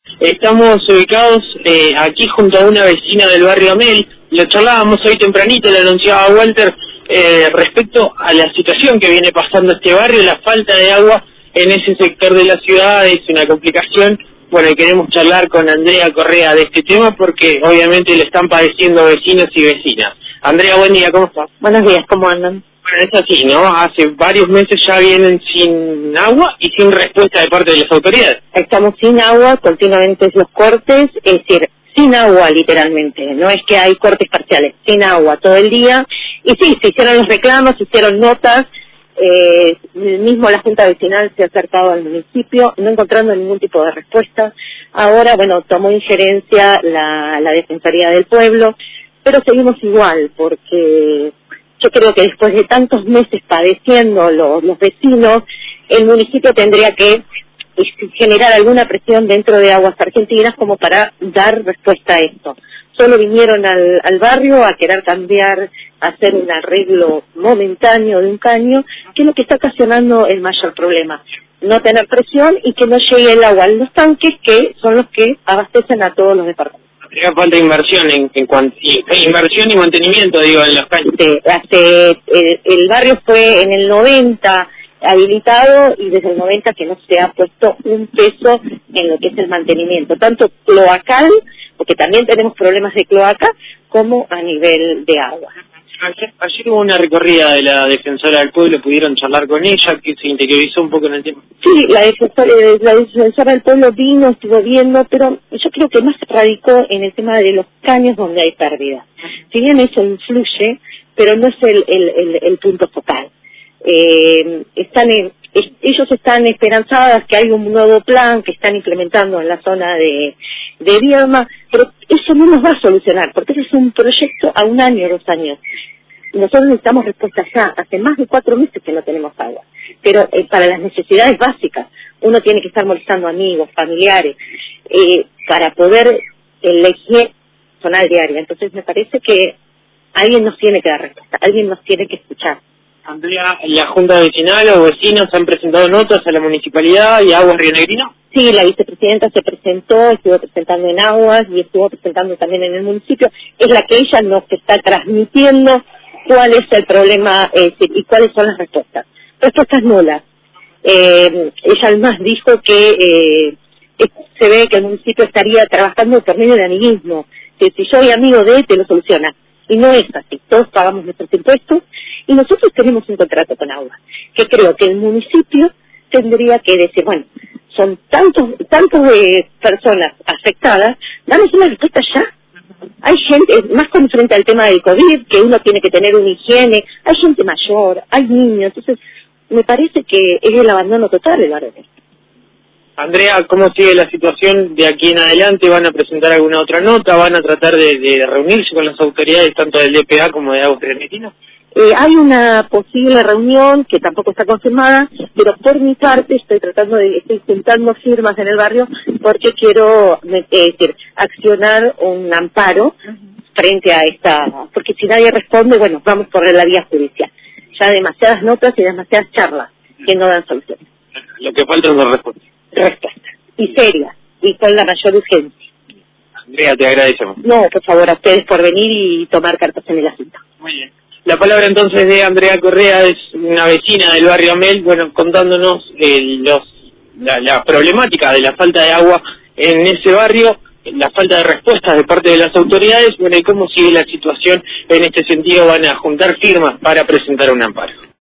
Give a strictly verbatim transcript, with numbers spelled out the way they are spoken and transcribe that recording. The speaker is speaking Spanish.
Estamos ubicados eh, aquí junto a una vecina del barrio Amel. Lo charlábamos hoy tempranito, le anunciaba a Walter eh, respecto a la situación que viene pasando este barrio, la falta de agua en ese sector de la ciudad es una complicación. Bueno, y queremos charlar con Andrea Correa de este tema porque obviamente le están padeciendo vecinos y vecinas. Andrea, buen día, ¿cómo estás? Buenos días, ¿cómo andan? Bueno, es así, ¿no? Hace varios meses ya vienen sin agua y sin respuesta de parte de las autoridades. Estamos sin agua, continuamente los cortes, es decir, sin agua literalmente, no es que hay cortes parciales, sin agua todo el día. Y sí, se hicieron los reclamos, se hicieron notas, eh, mismo la Junta Vecinal se ha acercado al municipio, no encontrando ningún tipo de respuesta. Ahora, bueno, tomó injerencia la, la Defensoría del Pueblo, pero seguimos igual, porque yo creo que después de tantos meses padeciendo los, los vecinos, el municipio tendría que generar alguna presión dentro de Aguas Argentinas como para dar respuesta a esto. Solo vinieron al, al barrio a querer cambiar, a hacer un arreglo momentáneo de un caño, que es lo que está ocasionando el mayor problema. No tener presión y que no llegue el agua a los tanques, que son los que abastecen a todos los departamentos. Habría falta inversión en, en cuanto, y, inversión y mantenimiento, digo, en los caños. Sí, hace, el, el barrio fue en el noventa habilitado y desde el noventa que no se ha puesto un peso en lo que es el mantenimiento, tanto cloacal, porque también tenemos problemas de cloaca, como a nivel de agua. Ayer, ayer hubo una recorrida de la Defensora del Pueblo, pudieron charlar con ella, que se interiorizó un poco en el tema. Sí, la defensora, la defensora del Pueblo vino, estuvo viendo, pero yo creo que más radicó en el tema de los caños donde hay pérdida. Si bien eso influye, pero no es el, el, el, el punto focal. Eh, están en, es, ellos están esperanzadas que hay un nuevo plan que están implementando en la zona de, de Viedma, pero eso no nos va a solucionar, porque ese es un proyecto a un año, dos años. Nosotros necesitamos respuestas ya, hace más de cuatro meses que no tenemos agua, pero eh, para las necesidades básicas, uno tiene que estar molestando amigos, familiares, eh, para poder elegir personal diaria. Entonces me parece que alguien nos tiene que dar respuesta, alguien nos tiene que escuchar. Andrea, ¿la Junta Vecinal o vecinos han presentado notas a la Municipalidad y a Aguas Río Negrino? Sí, la vicepresidenta se presentó, estuvo presentando en Aguas y estuvo presentando también en el municipio. Es la que ella nos está transmitiendo cuál es el problema eh, y cuáles son las respuestas. Respuestas nulas. Eh, ella además dijo que eh, se ve que el municipio estaría trabajando por medio de amiguismo, que si yo soy amigo de él, te lo soluciona. Y no es así, todos pagamos nuestros impuestos y nosotros tenemos un contrato con Agua, que creo que el municipio tendría que decir, bueno, son tantos tantos de personas afectadas, danos una respuesta ya. Hay gente, más con frente al tema del COVID, que uno tiene que tener una higiene, hay gente mayor, hay niños, entonces me parece que es el abandono total del barrio. Andrea, ¿cómo sigue la situación de aquí en adelante? ¿Van a presentar alguna otra nota? ¿Van a tratar de, de reunirse con las autoridades tanto del D P A como de Aguas Argentinas? Eh, hay una posible reunión que tampoco está confirmada, pero por mi parte estoy tratando de, estoy juntando firmas en el barrio porque quiero eh, decir, accionar un amparo frente a esta, porque si nadie responde, bueno, vamos por la vía judicial. Ya demasiadas notas y demasiadas charlas que no dan soluciones. Lo que falta es una respuesta. Respuesta. Y seria, y con la mayor urgencia. Andrea, te agradecemos. No, por favor, a ustedes por venir y tomar cartas en el asunto. Muy bien. La palabra entonces de Andrea Correa, es una vecina del barrio Amel, bueno, contándonos eh, los, la, la problemática de la falta de agua en ese barrio, la falta de respuestas de parte de las autoridades, bueno, y cómo sigue la situación en este sentido. Van a juntar firmas para presentar un amparo.